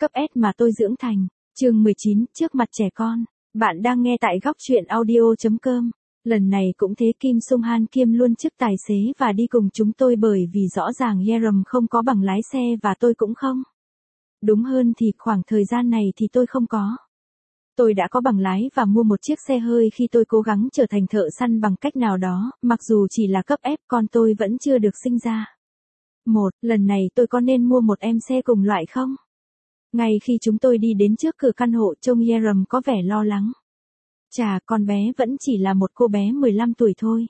Cấp S mà tôi dưỡng thành. Chương 19, trước mặt trẻ con. Bạn đang nghe tại góc truyện audio.com. Lần này cũng thế, Kim Sung Han kiêm luôn chức tài xế và đi cùng chúng tôi bởi vì rõ ràng Yeram không có bằng lái xe và tôi cũng không. Đúng hơn thì khoảng thời gian này thì tôi không có. Tôi đã có bằng lái và mua một chiếc xe hơi khi tôi cố gắng trở thành thợ săn bằng cách nào đó, mặc dù chỉ là cấp F, con tôi vẫn chưa được sinh ra. Lần này tôi có nên mua một em xe cùng loại không? Ngay khi chúng tôi đi đến trước cửa căn hộ, trông Yeram có vẻ lo lắng. Chà, con bé vẫn chỉ là một cô bé 15 tuổi thôi.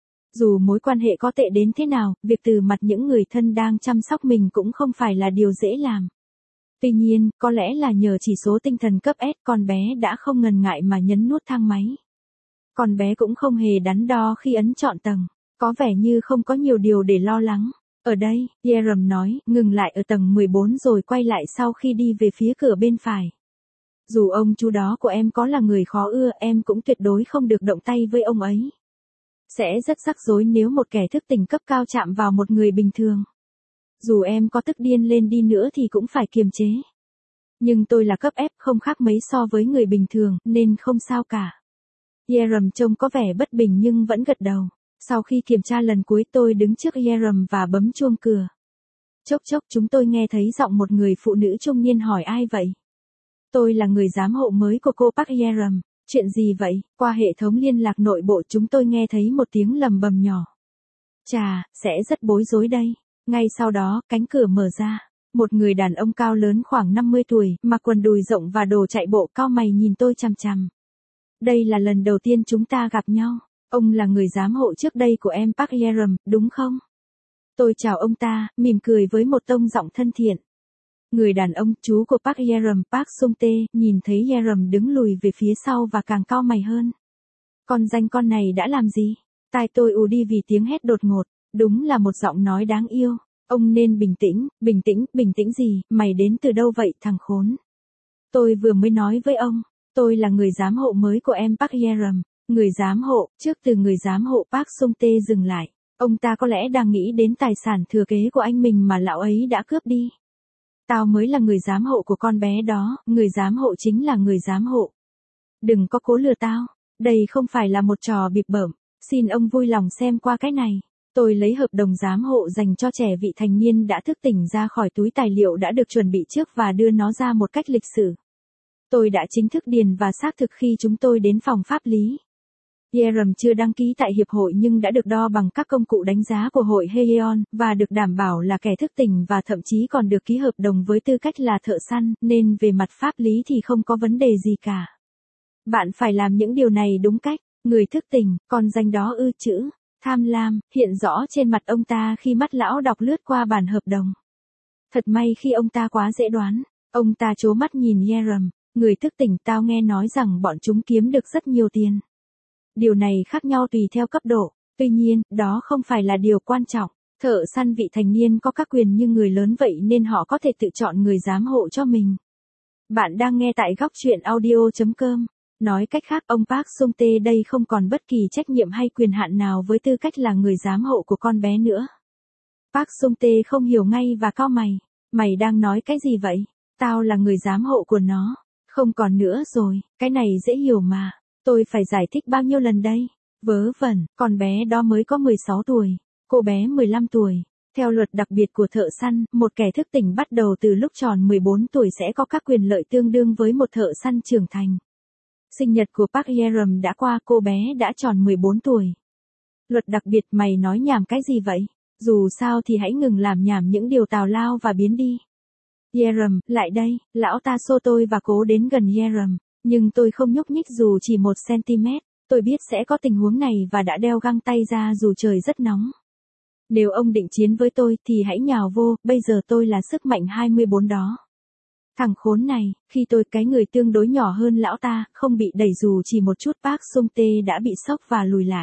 Dù mối quan hệ có tệ đến thế nào, việc từ mặt những người thân đang chăm sóc mình cũng không phải là điều dễ làm. Tuy nhiên, có lẽ là nhờ chỉ số tinh thần cấp S, con bé đã không ngần ngại mà nhấn nút thang máy. Con bé cũng không hề đắn đo khi ấn chọn tầng, có vẻ như không có nhiều điều để lo lắng. Ở đây, Yeram nói, ngừng lại ở tầng 14 rồi quay lại sau khi đi về phía cửa bên phải. Dù ông chú đó của em có là người khó ưa, em cũng tuyệt đối không được động tay với ông ấy. Sẽ rất rắc rối nếu một kẻ thức tỉnh cấp cao chạm vào một người bình thường. Dù em có tức điên lên đi nữa thì cũng phải kiềm chế. Nhưng tôi là cấp F, không khác mấy so với người bình thường, nên không sao cả. Yeram trông có vẻ bất bình nhưng vẫn gật đầu. Sau khi kiểm tra lần cuối, tôi đứng trước Yeram và bấm chuông cửa. Chốc chốc chúng tôi nghe thấy giọng một người phụ nữ trung niên hỏi ai vậy. Tôi là người giám hộ mới của cô Park Yeram. Chuyện gì vậy? Qua hệ thống liên lạc nội bộ chúng tôi nghe thấy một tiếng lầm bầm nhỏ. Chà, sẽ rất bối rối đây. Ngay sau đó, cánh cửa mở ra. Một người đàn ông cao lớn khoảng 50 tuổi, mặc quần đùi rộng và đồ chạy bộ, cau mày nhìn tôi chằm chằm. Đây là lần đầu tiên chúng ta gặp nhau. Ông là người giám hộ trước đây của em Park Yeram, đúng không? Tôi chào ông ta, mỉm cười với một tông giọng thân thiện. Người đàn ông, chú của Park Yeram, Park Sung Tae, nhìn thấy Yeram đứng lùi về phía sau và càng cau mày hơn. Con danh con này đã làm gì? Tai tôi ù đi vì tiếng hét đột ngột. Đúng là một giọng nói đáng yêu. Ông nên bình tĩnh, bình tĩnh gì, mày đến từ đâu vậy thằng khốn? Tôi vừa mới nói với ông, tôi là người giám hộ mới của em Park Yeram. Người giám hộ, trước từ người giám hộ Park Sung Tae dừng lại. Ông ta có lẽ đang nghĩ đến tài sản thừa kế của anh mình mà lão ấy đã cướp đi. Tao mới là người giám hộ của con bé đó, người giám hộ chính là người giám hộ. Đừng có cố lừa tao, đây không phải là một trò bịp bợm, xin ông vui lòng xem qua cái này. Tôi lấy hợp đồng giám hộ dành cho trẻ vị thành niên đã thức tỉnh ra khỏi túi tài liệu đã được chuẩn bị trước và đưa nó ra một cách lịch sự. Tôi đã chính thức điền và xác thực khi chúng tôi đến phòng pháp lý. Yeram chưa đăng ký tại hiệp hội nhưng đã được đo bằng các công cụ đánh giá của hội Heion, và được đảm bảo là kẻ thức tỉnh và thậm chí còn được ký hợp đồng với tư cách là thợ săn, nên về mặt pháp lý thì không có vấn đề gì cả. Bạn phải làm những điều này đúng cách. Người thức tỉnh, còn danh đó chữ tham lam hiện rõ trên mặt ông ta khi mắt lão đọc lướt qua bản hợp đồng. Thật may khi ông ta quá dễ đoán. Ông ta trố mắt nhìn Yeram. Người thức tỉnh, tao nghe nói rằng bọn chúng kiếm được rất nhiều tiền. Điều này khác nhau tùy theo cấp độ, tuy nhiên, đó không phải là điều quan trọng. Thợ săn vị thành niên có các quyền như người lớn vậy nên họ có thể tự chọn người giám hộ cho mình. Bạn đang nghe tại góc truyện audio.com. Nói cách khác, ông Park Sung Tae đây không còn bất kỳ trách nhiệm hay quyền hạn nào với tư cách là người giám hộ của con bé nữa. Park Sung Tae không hiểu ngay và cau mày. Mày đang nói cái gì vậy? Tao là người giám hộ của nó. Không còn nữa rồi, cái này dễ hiểu mà. Tôi phải giải thích bao nhiêu lần đây? Vớ vẩn, con bé đó mới có 16 tuổi, cô bé 15 tuổi. Theo luật đặc biệt của thợ săn, một kẻ thức tỉnh bắt đầu từ lúc tròn 14 tuổi sẽ có các quyền lợi tương đương với một thợ săn trưởng thành. Sinh nhật của Park Yeram đã qua, cô bé đã tròn 14 tuổi. Luật đặc biệt, mày nói nhảm cái gì vậy? Dù sao thì hãy ngừng làm nhảm những điều tào lao và biến đi. Yeram, lại đây, lão ta xô tôi và cố đến gần Yeram. Nhưng tôi không nhúc nhích dù chỉ 1 cm, tôi biết sẽ có tình huống này và đã đeo găng tay ra dù trời rất nóng. Nếu ông định chiến với tôi thì hãy nhào vô, bây giờ tôi là sức mạnh 24 đó. Thằng khốn này, khi tôi, cái người tương đối nhỏ hơn lão ta, không bị đẩy dù chỉ một chút, Park Sung Tae đã bị sốc và lùi lại.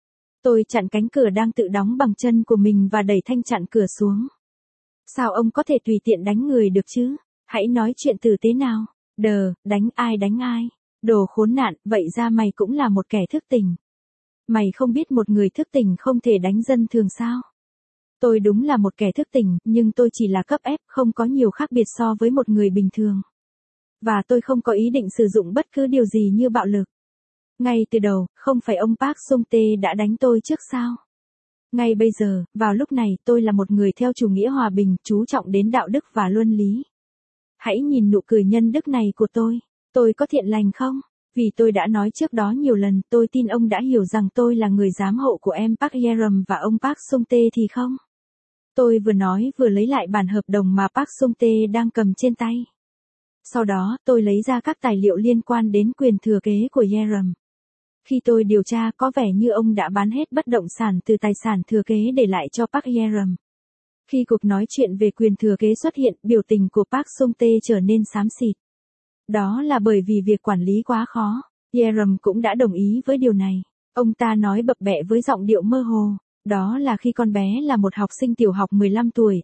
Tôi chặn cánh cửa đang tự đóng bằng chân của mình và đẩy thanh chặn cửa xuống. Sao ông có thể tùy tiện đánh người được chứ? Hãy nói chuyện tử tế nào. Đánh ai? Đồ khốn nạn, vậy ra mày cũng là một kẻ thức tỉnh. Mày không biết một người thức tỉnh không thể đánh dân thường sao? Tôi đúng là một kẻ thức tỉnh, nhưng tôi chỉ là cấp F, không có nhiều khác biệt so với một người bình thường. Và tôi không có ý định sử dụng bất cứ điều gì như bạo lực. Ngay từ đầu, không phải ông Park Sung-tae đã đánh tôi trước sao? Ngay bây giờ, vào lúc này, tôi là một người theo chủ nghĩa hòa bình, chú trọng đến đạo đức và luân lý. Hãy nhìn nụ cười nhân đức này của tôi. Tôi có thiện lành không? Vì tôi đã nói trước đó nhiều lần, tôi tin ông đã hiểu rằng tôi là người giám hộ của em Park Ye-ram và ông Park Sung-tae thì không? Tôi vừa nói vừa lấy lại bản hợp đồng mà Park Sung-tae đang cầm trên tay. Sau đó, tôi lấy ra các tài liệu liên quan đến quyền thừa kế của Ye-ram. Khi tôi điều tra, có vẻ như ông đã bán hết bất động sản từ tài sản thừa kế để lại cho Park Ye-ram. Khi cuộc nói chuyện về quyền thừa kế xuất hiện, biểu tình của Park Sung-tae trở nên xám xịt. Đó là bởi vì việc quản lý quá khó. Ye-ram cũng đã đồng ý với điều này. Ông ta nói bập bẹ với giọng điệu mơ hồ. Đó là khi con bé là một học sinh tiểu học 15 tuổi,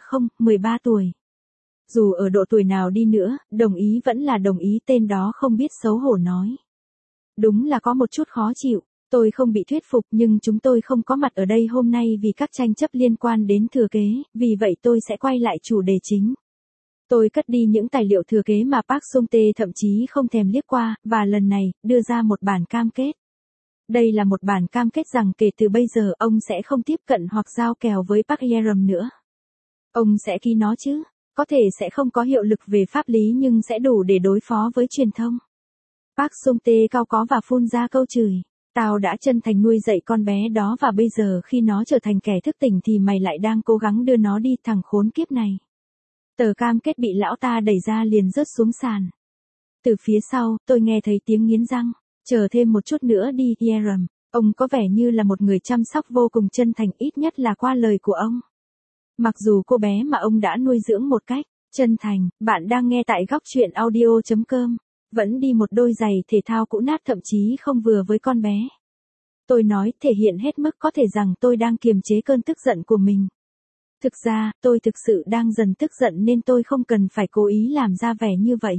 13 tuổi. Dù ở độ tuổi nào đi nữa, đồng ý vẫn là đồng ý, tên đó không biết xấu hổ nói. Đúng là có một chút khó chịu. Tôi không bị thuyết phục, nhưng chúng tôi không có mặt ở đây hôm nay vì các tranh chấp liên quan đến thừa kế, vì vậy tôi sẽ quay lại chủ đề chính. Tôi cất đi những tài liệu thừa kế mà Park Sung-tae thậm chí không thèm liếc qua, và lần này, đưa ra một bản cam kết. Đây là một bản cam kết rằng kể từ bây giờ ông sẽ không tiếp cận hoặc giao kèo với Park Ye-ram nữa. Ông sẽ ký nó chứ? Có thể sẽ không có hiệu lực về pháp lý nhưng sẽ đủ để đối phó với truyền thông. Park Sung-tae cau có và phun ra câu chửi. Tao đã chân thành nuôi dạy con bé đó và bây giờ khi nó trở thành kẻ thức tỉnh thì mày lại đang cố gắng đưa nó đi, thằng khốn kiếp này. Tờ cam kết bị lão ta đẩy ra liền rớt xuống sàn. Từ phía sau, tôi nghe thấy tiếng nghiến răng. Chờ thêm một chút nữa đi, Ye-ram. Ông có vẻ như là một người chăm sóc vô cùng chân thành, ít nhất là qua lời của ông. Mặc dù cô bé mà ông đã nuôi dưỡng một cách chân thành, bạn đang nghe tại góc truyện audio.com. Vẫn đi một đôi giày thể thao cũ nát thậm chí không vừa với con bé. Tôi nói, thể hiện hết mức có thể rằng tôi đang kiềm chế cơn tức giận của mình. Thực ra, tôi thực sự đang dần tức giận nên tôi không cần phải cố ý làm ra vẻ như vậy.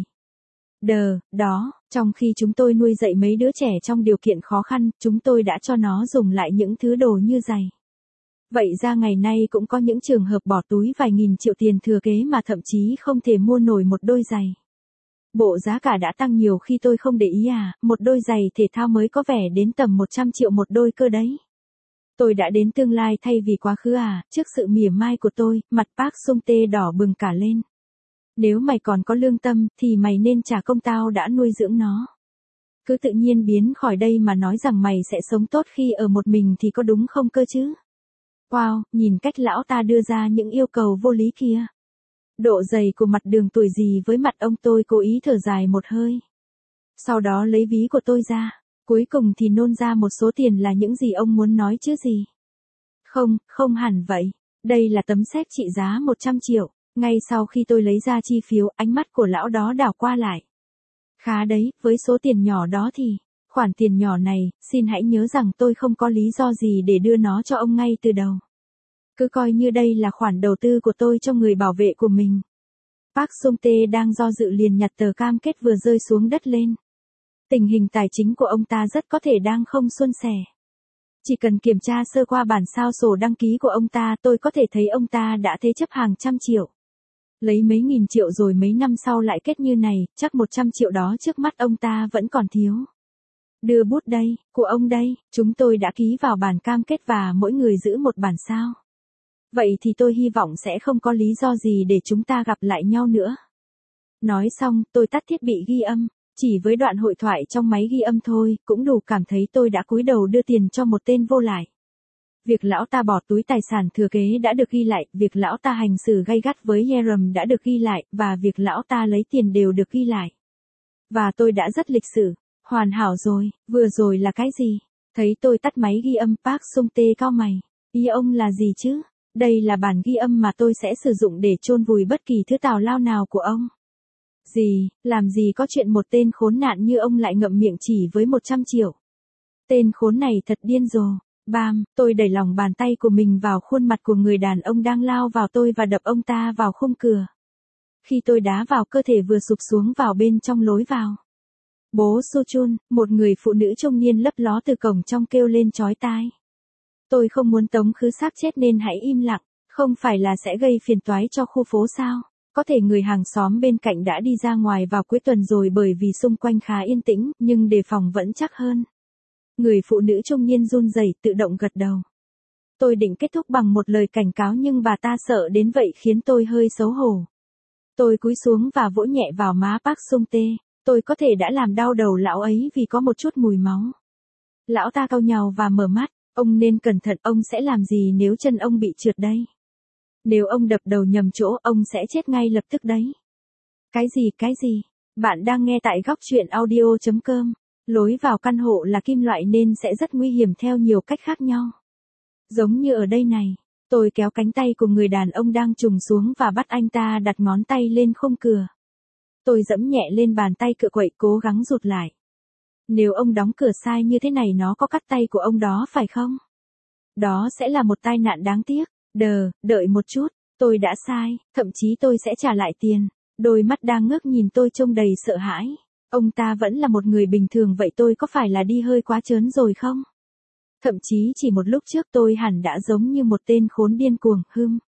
Đó, trong khi chúng tôi nuôi dạy mấy đứa trẻ trong điều kiện khó khăn, chúng tôi đã cho nó dùng lại những thứ đồ như giày. Vậy ra ngày nay cũng có những trường hợp bỏ túi vài nghìn triệu tiền thừa kế mà thậm chí không thể mua nổi một đôi giày. Bộ giá cả đã tăng nhiều khi tôi không để ý một đôi giày thể thao mới có vẻ đến tầm 100 triệu một đôi cơ đấy. Tôi đã đến tương lai thay vì quá khứ trước sự mỉa mai của tôi, mặt Park Sung-tae đỏ bừng cả lên. Nếu mày còn có lương tâm, thì mày nên trả công tao đã nuôi dưỡng nó. Cứ tự nhiên biến khỏi đây mà nói rằng mày sẽ sống tốt khi ở một mình thì có đúng không cơ chứ? Wow, nhìn cách lão ta đưa ra những yêu cầu vô lý kia. Độ dày của mặt đường tuổi gì với mặt ông, tôi cố ý thở dài một hơi. Sau đó lấy ví của tôi ra. Cuối cùng thì nôn ra một số tiền là những gì ông muốn nói chứ gì. Không hẳn vậy. Đây là tấm séc trị giá 100 triệu. Ngay sau khi tôi lấy ra chi phiếu, ánh mắt của lão đó đảo qua lại. Khá đấy, với số tiền nhỏ đó thì, khoản tiền nhỏ này, xin hãy nhớ rằng tôi không có lý do gì để đưa nó cho ông ngay từ đầu. Cứ coi như đây là khoản đầu tư của tôi cho người bảo vệ của mình. Park Sung-tae đang do dự liền nhặt tờ cam kết vừa rơi xuống đất lên. Tình hình tài chính của ông ta rất có thể đang không suôn sẻ. Chỉ cần kiểm tra sơ qua bản sao sổ đăng ký của ông ta, tôi có thể thấy ông ta đã thế chấp hàng trăm triệu. Lấy mấy nghìn triệu rồi mấy năm sau lại kết như này, chắc 100 triệu đó trước mắt ông ta vẫn còn thiếu. Đưa bút đây, của ông đây, chúng tôi đã ký vào bản cam kết và mỗi người giữ một bản sao. Vậy thì tôi hy vọng sẽ không có lý do gì để chúng ta gặp lại nhau nữa. Nói xong, tôi tắt thiết bị ghi âm. Chỉ với đoạn hội thoại trong máy ghi âm thôi, cũng đủ cảm thấy tôi đã cúi đầu đưa tiền cho một tên vô lại. Việc lão ta bỏ túi tài sản thừa kế đã được ghi lại, việc lão ta hành xử gay gắt với Ye-ram đã được ghi lại, và việc lão ta lấy tiền đều được ghi lại. Và tôi đã rất lịch sự. Hoàn hảo rồi, vừa rồi là cái gì? Thấy tôi tắt máy ghi âm, Park Sung-tae cau mày. Ý ông là gì chứ? Đây là bản ghi âm mà tôi sẽ sử dụng để chôn vùi bất kỳ thứ tào lao nào của ông. Gì, làm gì có chuyện một tên khốn nạn như ông lại ngậm miệng chỉ với 100 triệu. Tên khốn này thật điên rồ. Bam, tôi đẩy lòng bàn tay của mình vào khuôn mặt của người đàn ông đang lao vào tôi và đập ông ta vào khung cửa. Khi tôi đá vào, cơ thể vừa sụp xuống vào bên trong lối vào. Bố Sochun, một người phụ nữ trung niên lấp ló từ cổng trong kêu lên chói tai. Tôi không muốn tống khứ xác chết nên hãy im lặng. Không phải là sẽ gây phiền toái cho khu phố sao? Có thể người hàng xóm bên cạnh đã đi ra ngoài vào cuối tuần rồi bởi vì xung quanh khá yên tĩnh, nhưng đề phòng vẫn chắc hơn. Người phụ nữ trung niên run rẩy tự động gật đầu. Tôi định kết thúc bằng một lời cảnh cáo nhưng bà ta sợ đến vậy khiến tôi hơi xấu hổ. Tôi cúi xuống và vỗ nhẹ vào má Park Sung Tae. Tôi có thể đã làm đau đầu lão ấy vì có một chút mùi máu. Lão ta cau nhàu và mở mắt. Ông nên cẩn thận, ông sẽ làm gì nếu chân ông bị trượt đây? Nếu ông đập đầu nhầm chỗ, ông sẽ chết ngay lập tức đấy. Cái gì? Bạn đang nghe tại góc truyện audio.com. Lối vào căn hộ là kim loại nên sẽ rất nguy hiểm theo nhiều cách khác nhau. Giống như ở đây này, tôi kéo cánh tay của người đàn ông đang trùng xuống và bắt anh ta đặt ngón tay lên khung cửa. Tôi giẫm nhẹ lên bàn tay cựa quậy cố gắng rụt lại. Nếu ông đóng cửa sai như thế này nó có cắt tay của ông đó phải không? Đó sẽ là một tai nạn đáng tiếc. Đợi một chút, tôi đã sai, thậm chí tôi sẽ trả lại tiền. Đôi mắt đang ngước nhìn tôi trông đầy sợ hãi. Ông ta vẫn là một người bình thường vậy tôi có phải là đi hơi quá trớn rồi không? Thậm chí chỉ một lúc trước tôi hẳn đã giống như một tên khốn điên cuồng,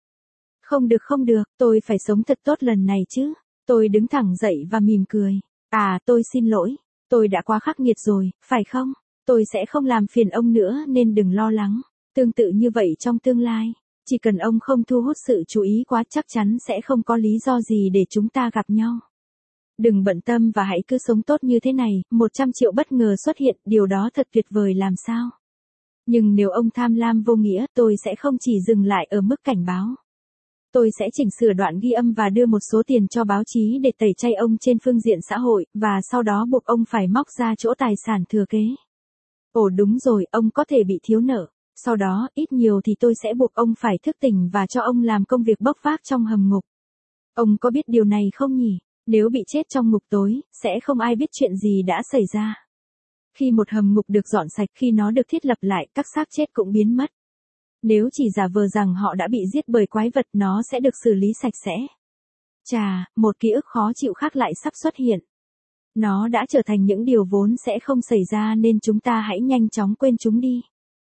Không được, tôi phải sống thật tốt lần này chứ. Tôi đứng thẳng dậy và mỉm cười. Tôi xin lỗi, tôi đã quá khắc nghiệt rồi, phải không? Tôi sẽ không làm phiền ông nữa nên đừng lo lắng. Tương tự như vậy trong tương lai, chỉ cần ông không thu hút sự chú ý quá chắc chắn sẽ không có lý do gì để chúng ta gặp nhau. Đừng bận tâm và hãy cứ sống tốt như thế này, 100 triệu bất ngờ xuất hiện, điều đó thật tuyệt vời làm sao? Nhưng nếu ông tham lam vô nghĩa, tôi sẽ không chỉ dừng lại ở mức cảnh báo. Tôi sẽ chỉnh sửa đoạn ghi âm và đưa một số tiền cho báo chí để tẩy chay ông trên phương diện xã hội, và sau đó buộc ông phải móc ra chỗ tài sản thừa kế. Ồ đúng rồi, ông có thể bị thiếu nợ. Sau đó, ít nhiều thì tôi sẽ buộc ông phải thức tỉnh và cho ông làm công việc bốc vác trong hầm ngục. Ông có biết điều này không nhỉ? Nếu bị chết trong ngục tối, sẽ không ai biết chuyện gì đã xảy ra. Khi một hầm ngục được dọn sạch, khi nó được thiết lập lại, các xác chết cũng biến mất. Nếu chỉ giả vờ rằng họ đã bị giết bởi quái vật, nó sẽ được xử lý sạch sẽ. Chà, một ký ức khó chịu khác lại sắp xuất hiện. Nó đã trở thành những điều vốn sẽ không xảy ra nên chúng ta hãy nhanh chóng quên chúng đi.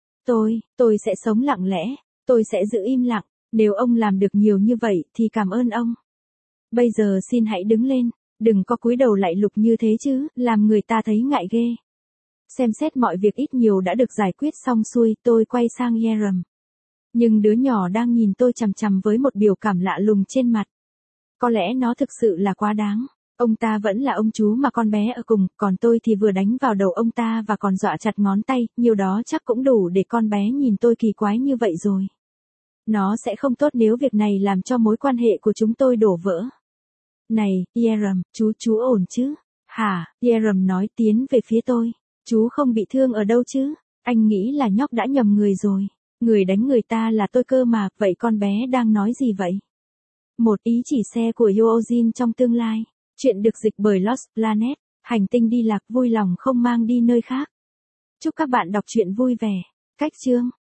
Tôi sẽ sống lặng lẽ, tôi sẽ giữ im lặng, nếu ông làm được nhiều như vậy thì cảm ơn ông. Bây giờ xin hãy đứng lên, đừng có cúi đầu lạy lục như thế chứ, làm người ta thấy ngại ghê. Xem xét mọi việc ít nhiều đã được giải quyết xong xuôi, tôi quay sang Yeram. Nhưng đứa nhỏ đang nhìn tôi chằm chằm với một biểu cảm lạ lùng trên mặt. Có lẽ nó thực sự là quá đáng. Ông ta vẫn là ông chú mà con bé ở cùng, còn tôi thì vừa đánh vào đầu ông ta và còn dọa chặt ngón tay, nhiều đó chắc cũng đủ để con bé nhìn tôi kỳ quái như vậy rồi. Nó sẽ không tốt nếu việc này làm cho mối quan hệ của chúng tôi đổ vỡ. Này, Yeram, chú ổn chứ? Hả? Yeram nói tiến về phía tôi. Chú không bị thương ở đâu chứ? Anh nghĩ là nhóc đã nhầm người rồi. Người đánh người ta là tôi cơ mà, vậy con bé đang nói gì vậy? Một ý chỉ xe của Yoojin trong tương lai. Chuyện được dịch bởi Lost Planet, hành tinh đi lạc vui lòng không mang đi nơi khác. Chúc các bạn đọc truyện vui vẻ. Cách chương